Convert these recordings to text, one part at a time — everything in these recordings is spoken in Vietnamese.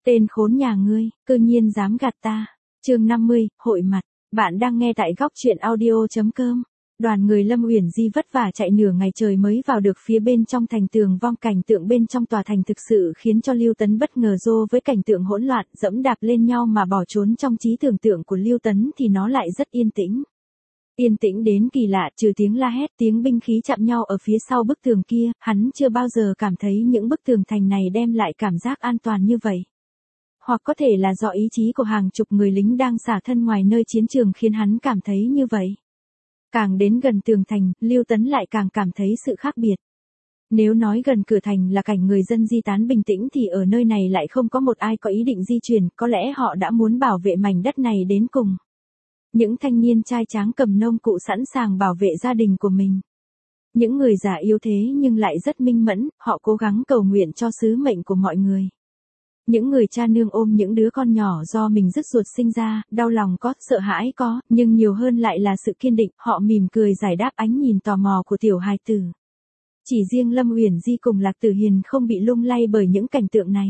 Tên khốn nhà ngươi, cư nhiên dám gạt ta. Chương 50, hội mặt. Bạn đang nghe tại góc truyện audio.com. Đoàn người Lâm Uyển Di vất vả chạy nửa ngày trời mới vào được phía bên trong thành tường vong, cảnh tượng bên trong tòa thành thực sự khiến cho Lưu Tấn bất ngờ. Với cảnh tượng hỗn loạn dẫm đạp lên nhau mà bỏ trốn trong trí tưởng tượng của Lưu Tấn thì nó lại rất yên tĩnh. Yên tĩnh đến kỳ lạ, trừ tiếng la hét, tiếng binh khí chạm nhau ở phía sau bức tường kia, hắn chưa bao giờ cảm thấy những bức tường thành này đem lại cảm giác an toàn như vậy. Hoặc có thể là do ý chí của hàng chục người lính đang xả thân ngoài nơi chiến trường khiến hắn cảm thấy như vậy. Càng đến gần tường thành, Lưu Tấn lại càng cảm thấy sự khác biệt. Nếu nói gần cửa thành là cảnh người dân di tán bình tĩnh thì ở nơi này lại không có một ai có ý định di chuyển, có lẽ họ đã muốn bảo vệ mảnh đất này đến cùng. Những thanh niên trai tráng cầm nông cụ sẵn sàng bảo vệ gia đình của mình. Những người già yếu thế nhưng lại rất minh mẫn, họ cố gắng cầu nguyện cho sứ mệnh của mọi người. Những người cha nương ôm những đứa con nhỏ do mình rứt ruột sinh ra, đau lòng có, sợ hãi có, nhưng nhiều hơn lại là sự kiên định, họ mỉm cười giải đáp ánh nhìn tò mò của tiểu hài tử. Chỉ riêng Lâm Uyển Di cùng Lạc Tử Hiền không bị lung lay bởi những cảnh tượng này.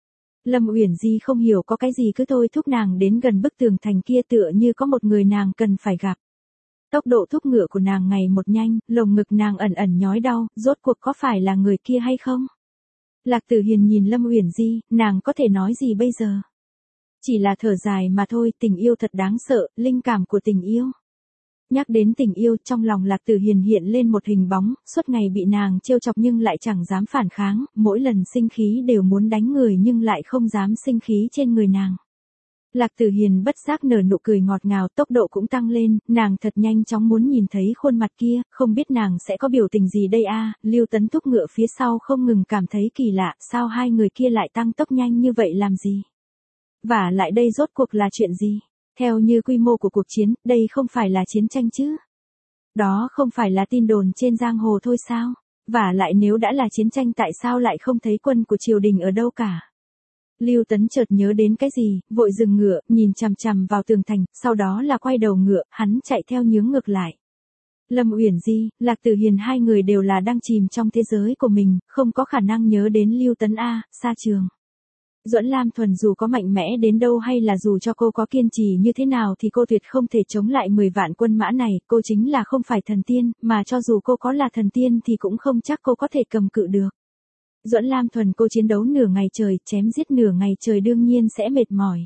Lâm Uyển Di không hiểu có cái gì cứ thôi thúc nàng đến gần bức tường thành kia, tựa như có một người nàng cần phải gặp. Tốc độ thúc ngựa của nàng ngày một nhanh, lồng ngực nàng ẩn ẩn nhói đau, rốt cuộc có phải là người kia hay không? Lạc Tử Hiền nhìn Lâm Uyển Di, nàng có thể nói gì bây giờ? Chỉ là thở dài mà thôi, tình yêu thật đáng sợ, linh cảm của tình yêu. Nhắc đến tình yêu, trong lòng Lạc Tử Hiền hiện lên một hình bóng, suốt ngày bị nàng trêu chọc nhưng lại chẳng dám phản kháng, mỗi lần sinh khí đều muốn đánh người nhưng lại không dám sinh khí trên người nàng. Lạc Tử Hiền bất giác nở nụ cười ngọt ngào, tốc độ cũng tăng lên, nàng thật nhanh chóng muốn nhìn thấy khuôn mặt kia, không biết nàng sẽ có biểu tình gì đây a. Lưu Tấn thúc ngựa phía sau không ngừng cảm thấy kỳ lạ, sao hai người kia lại tăng tốc nhanh như vậy làm gì? Và lại đây rốt cuộc là chuyện gì? Theo như quy mô của cuộc chiến, đây không phải là chiến tranh chứ? Đó không phải là tin đồn trên giang hồ thôi sao? Và lại nếu đã là chiến tranh tại sao lại không thấy quân của triều đình ở đâu cả? Lưu Tấn chợt nhớ đến cái gì, vội dừng ngựa, nhìn chằm chằm vào tường thành, sau đó là quay đầu ngựa, hắn chạy theo nhướng ngược lại. Lâm Uyển Di, Lạc Tử Hiền hai người đều là đang chìm trong thế giới của mình, không có khả năng nhớ đến Lưu Tấn a. Xa trường. Duẫn Lam Thuần dù có mạnh mẽ đến đâu hay là dù cho cô có kiên trì như thế nào thì cô tuyệt không thể chống lại 10 vạn quân mã này, cô chính là không phải thần tiên, mà cho dù cô có là thần tiên thì cũng không chắc cô có thể cầm cự được. Duẫn Lam Thuần cô chiến đấu nửa ngày trời, chém giết nửa ngày trời đương nhiên sẽ mệt mỏi.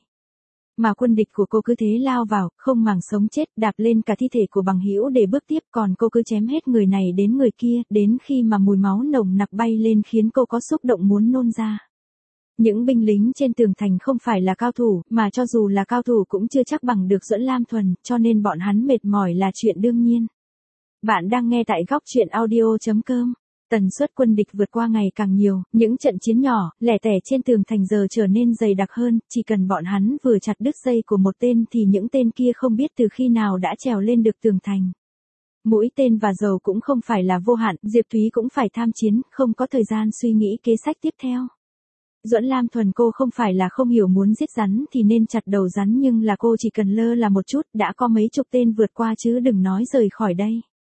Mà quân địch của cô cứ thế lao vào, không màng sống chết, đạp lên cả thi thể của bằng hữu để bước tiếp, còn cô cứ chém hết người này đến người kia, đến khi mà mùi máu nồng nặc bay lên khiến cô có xúc động muốn nôn ra. Những binh lính trên tường thành không phải là cao thủ, mà cho dù là cao thủ cũng chưa chắc bằng được Duẫn Lam Thuần, cho nên bọn hắn mệt mỏi là chuyện đương nhiên. Bạn đang nghe tại góc truyện audio.com. Tần suất quân địch vượt qua ngày càng nhiều, những trận chiến nhỏ, lẻ tẻ trên tường thành giờ trở nên dày đặc hơn, chỉ cần bọn hắn vừa chặt đứt dây của một tên thì những tên kia không biết từ khi nào đã trèo lên được tường thành. Mũi tên và dầu cũng không phải là vô hạn, Diệp Thúy cũng phải tham chiến, không có thời gian suy nghĩ kế sách tiếp theo. Duẫn Lam Thuần cô không phải là không hiểu muốn giết rắn thì nên chặt đầu rắn, nhưng là cô chỉ cần lơ là một chút, đã có mấy chục tên vượt qua chứ đừng nói rời khỏi đây.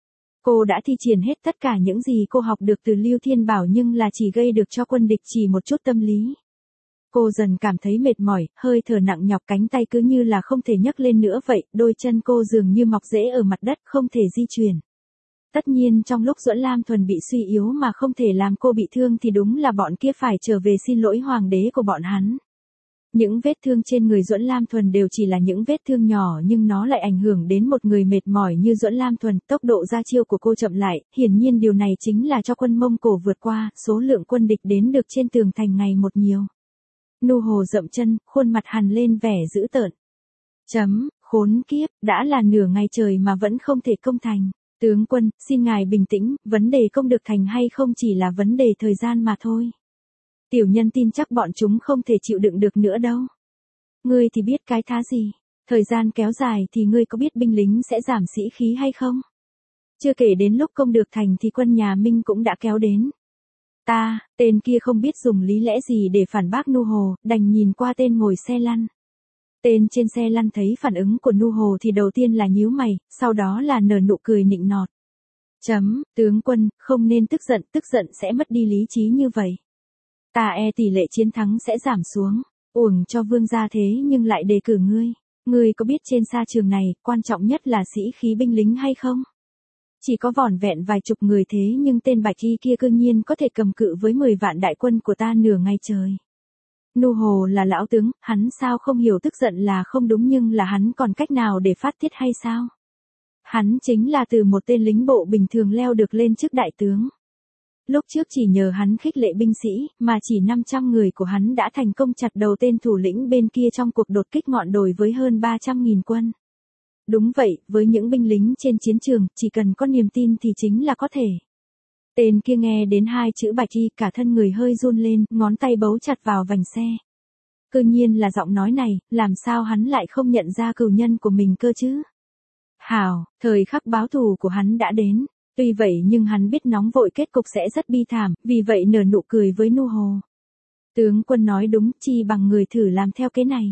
Cô đã thi triển hết tất cả những gì cô học được từ Lưu Thiên Bảo nhưng là chỉ gây được cho quân địch chỉ một chút tâm lý. Cô dần cảm thấy mệt mỏi, hơi thở nặng nhọc, cánh tay cứ như là không thể nhấc lên nữa vậy, đôi chân cô dường như mọc rễ ở mặt đất, không thể di chuyển. Tất nhiên trong lúc Duẫn Lam Thuần bị suy yếu mà không thể làm cô bị thương thì đúng là bọn kia phải trở về xin lỗi hoàng đế của bọn hắn. Những vết thương trên người Duẫn Lam Thuần đều chỉ là những vết thương nhỏ nhưng nó lại ảnh hưởng đến một người mệt mỏi như Duẫn Lam Thuần, tốc độ ra chiêu của cô chậm lại, hiển nhiên điều này chính là cho quân Mông Cổ vượt qua, số lượng quân địch đến được trên tường thành ngày một nhiều. Nu Hồ dậm chân, khuôn mặt hằn lên vẻ dữ tợn. Khốn kiếp, đã là nửa ngày trời mà vẫn không thể công thành. Tướng quân, xin ngài bình tĩnh, vấn đề công được thành hay không chỉ là vấn đề thời gian mà thôi. Tiểu nhân tin chắc bọn chúng không thể chịu đựng được nữa đâu. Ngươi thì biết cái thá gì, thời gian kéo dài thì ngươi có biết binh lính sẽ giảm sĩ khí hay không? Chưa kể đến lúc công được thành thì quân nhà Minh cũng đã kéo đến. Tên kia không biết dùng lý lẽ gì để phản bác Nu Hồ, đành nhìn qua tên ngồi xe lăn. Tên trên xe lăn thấy phản ứng của Nu Hồ thì đầu tiên là nhíu mày, sau đó là nở nụ cười nịnh nọt. Tướng quân, không nên tức giận sẽ mất đi lý trí như vậy. Tỷ lệ chiến thắng sẽ giảm xuống. Uổng cho vương gia thế nhưng lại đề cử ngươi. Ngươi có biết trên sa trường này, quan trọng nhất là sĩ khí binh lính hay không? Chỉ có vỏn vẹn vài chục người thế nhưng tên Bạch Y kia cương nhiên có thể cầm cự với 10 vạn đại quân của ta nửa ngày trời. Nu Hồ là lão tướng, hắn sao không hiểu tức giận là không đúng nhưng là hắn còn cách nào để phát tiết hay sao? Hắn chính là từ một tên lính bộ bình thường leo được lên chức đại tướng. Lúc trước chỉ nhờ hắn khích lệ binh sĩ, mà chỉ 500 người của hắn đã thành công chặt đầu tên thủ lĩnh bên kia trong cuộc đột kích ngọn đồi với hơn 300.000 quân. Đúng vậy, với những binh lính trên chiến trường, chỉ cần có niềm tin thì chính là có thể. Tên kia nghe đến hai chữ Bạch Y, cả thân người hơi run lên, ngón tay bấu chặt vào vành xe. Cơ nhiên là giọng nói này, làm sao hắn lại không nhận ra cừu nhân của mình cơ chứ? Hảo, thời khắc báo thù của hắn đã đến. Tuy vậy nhưng hắn biết nóng vội kết cục sẽ rất bi thảm, vì vậy nở nụ cười với Nu Hồ. Tướng quân nói đúng, chi bằng người thử làm theo cái này.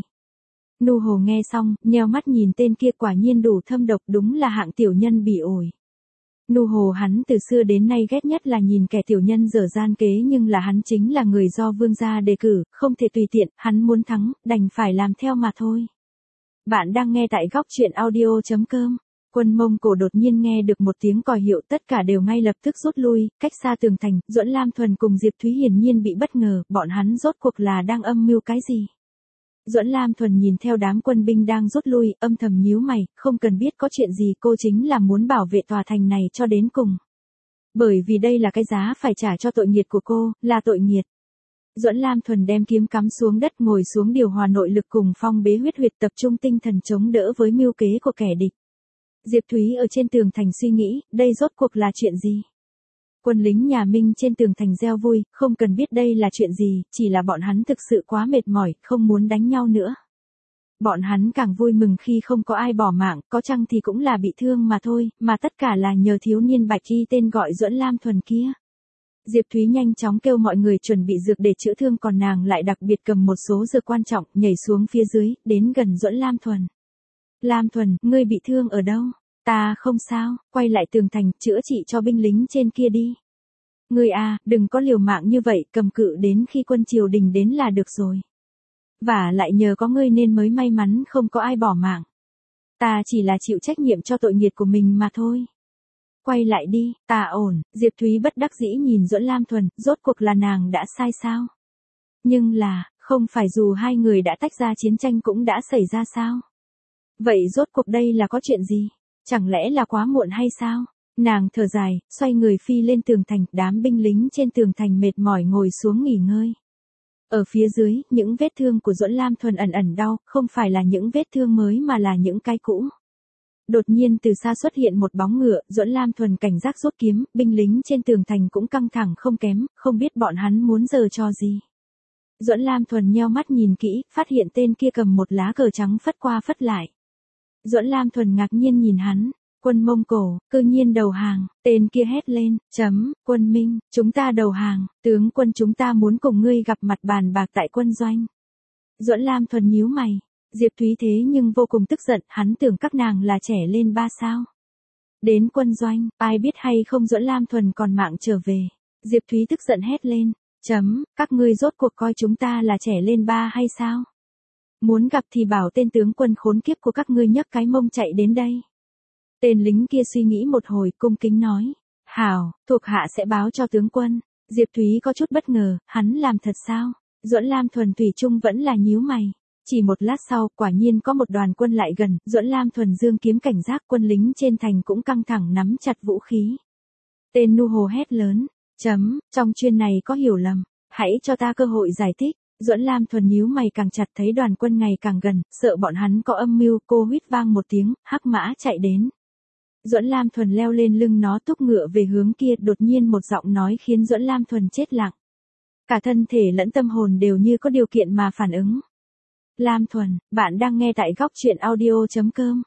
Nu Hồ nghe xong, nheo mắt nhìn tên kia, quả nhiên đủ thâm độc, đúng là hạng tiểu nhân bỉ ổi. Nu Hồ hắn từ xưa đến nay ghét nhất là nhìn kẻ tiểu nhân dở gian kế, nhưng là hắn chính là người do vương gia đề cử, không thể tùy tiện, hắn muốn thắng, đành phải làm theo mà thôi. Bạn đang nghe tại góc truyện audio.com. Quân Mông Cổ đột nhiên nghe được một tiếng còi hiệu, tất cả đều ngay lập tức rút lui, cách xa tường thành. Duẫn Lam Thuần cùng Diệp Thúy hiển nhiên bị bất ngờ, bọn hắn rốt cuộc là đang âm mưu cái gì? Duẫn Lam Thuần nhìn theo đám quân binh đang rút lui, âm thầm nhíu mày, không cần biết có chuyện gì, cô chính là muốn bảo vệ tòa thành này cho đến cùng. Bởi vì đây là cái giá phải trả cho tội nghiệt của cô, là tội nghiệt. Duẫn Lam Thuần đem kiếm cắm xuống đất, ngồi xuống điều hòa nội lực cùng phong bế huyết huyệt, tập trung tinh thần chống đỡ với mưu kế của kẻ địch. Diệp Thúy ở trên tường thành suy nghĩ, đây rốt cuộc là chuyện gì? Quân lính nhà Minh trên tường thành reo vui, không cần biết đây là chuyện gì, chỉ là bọn hắn thực sự quá mệt mỏi, không muốn đánh nhau nữa. Bọn hắn càng vui mừng khi không có ai bỏ mạng, có chăng thì cũng là bị thương mà thôi, mà tất cả là nhờ thiếu niên Bạch Y tên gọi Duẫn Lam Thuần kia. Diệp Thúy nhanh chóng kêu mọi người chuẩn bị dược để chữa thương, còn nàng lại đặc biệt cầm một số dược quan trọng, nhảy xuống phía dưới, đến gần Duẫn Lam Thuần. Lam Thuần, ngươi bị thương ở đâu? Ta không sao, quay lại tường thành, chữa trị cho binh lính trên kia đi. Ngươi à, đừng có liều mạng như vậy, cầm cự đến khi quân triều đình đến là được rồi. Và lại nhờ có ngươi nên mới may mắn không có ai bỏ mạng. Ta chỉ là chịu trách nhiệm cho tội nghiệt của mình mà thôi. Quay lại đi, ta ổn. Diệp Thúy bất đắc dĩ nhìn Duẫn Lam Thuần, rốt cuộc là nàng đã sai sao? Nhưng là, không phải dù hai người đã tách ra chiến tranh cũng đã xảy ra sao? Vậy rốt cuộc đây là có chuyện gì? Chẳng lẽ là quá muộn hay sao? Nàng thở dài, xoay người phi lên tường thành, đám binh lính trên tường thành mệt mỏi ngồi xuống nghỉ ngơi. Ở phía dưới, những vết thương của Duẫn Lam Thuần ẩn ẩn đau, không phải là những vết thương mới mà là những cái cũ. Đột nhiên từ xa xuất hiện một bóng ngựa, Duẫn Lam Thuần cảnh giác rút kiếm, binh lính trên tường thành cũng căng thẳng không kém, không biết bọn hắn muốn giở trò gì. Duẫn Lam Thuần nheo mắt nhìn kỹ, phát hiện tên kia cầm một lá cờ trắng phất qua phất lại. Duẫn Lam Thuần ngạc nhiên nhìn hắn, quân Mông Cổ, cư nhiên đầu hàng, tên kia hét lên, quân Minh, chúng ta đầu hàng, tướng quân chúng ta muốn cùng ngươi gặp mặt bàn bạc tại quân doanh. Duẫn Lam Thuần nhíu mày, Diệp Thúy thế nhưng vô cùng tức giận, hắn tưởng các nàng là trẻ lên 3 sao. Đến quân doanh, ai biết hay không Duẫn Lam Thuần còn mạng trở về. Diệp Thúy tức giận hét lên, các ngươi rốt cuộc coi chúng ta là trẻ lên 3 hay sao? Muốn gặp thì bảo tên tướng quân khốn kiếp của các ngươi nhấc cái mông chạy đến đây. Tên lính kia suy nghĩ một hồi, cung kính nói, hảo, thuộc hạ sẽ báo cho tướng quân. Diệp Thúy có chút bất ngờ, hắn làm thật sao? Duẫn Lam Thuần thủy chung vẫn là nhíu mày. Chỉ một lát sau, quả nhiên có một đoàn quân lại gần, Duẫn Lam Thuần giương kiếm cảnh giác, quân lính trên thành cũng căng thẳng nắm chặt vũ khí. Tên Nu Hồ hét lớn, trong chuyện này có hiểu lầm, hãy cho ta cơ hội giải thích. Duẫn Lam Thuần nhíu mày càng chặt, thấy đoàn quân ngày càng gần, sợ bọn hắn có âm mưu, cô huýt vang một tiếng, hắc mã chạy đến. Duẫn Lam Thuần leo lên lưng nó thúc ngựa về hướng kia, đột nhiên một giọng nói khiến Duẫn Lam Thuần chết lặng. Cả thân thể lẫn tâm hồn đều như có điều kiện mà phản ứng. Lam Thuần, bạn đang nghe tại góc truyện audio.com.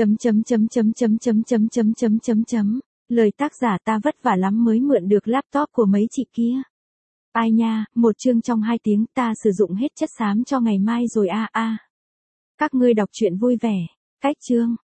Lời tác giả ta vất vả lắm mới mượn được laptop của mấy chị kia. Ai nha, một chương trong 2 tiếng ta sử dụng hết chất xám cho ngày mai rồi a. Các ngươi đọc truyện vui vẻ. Cách chương.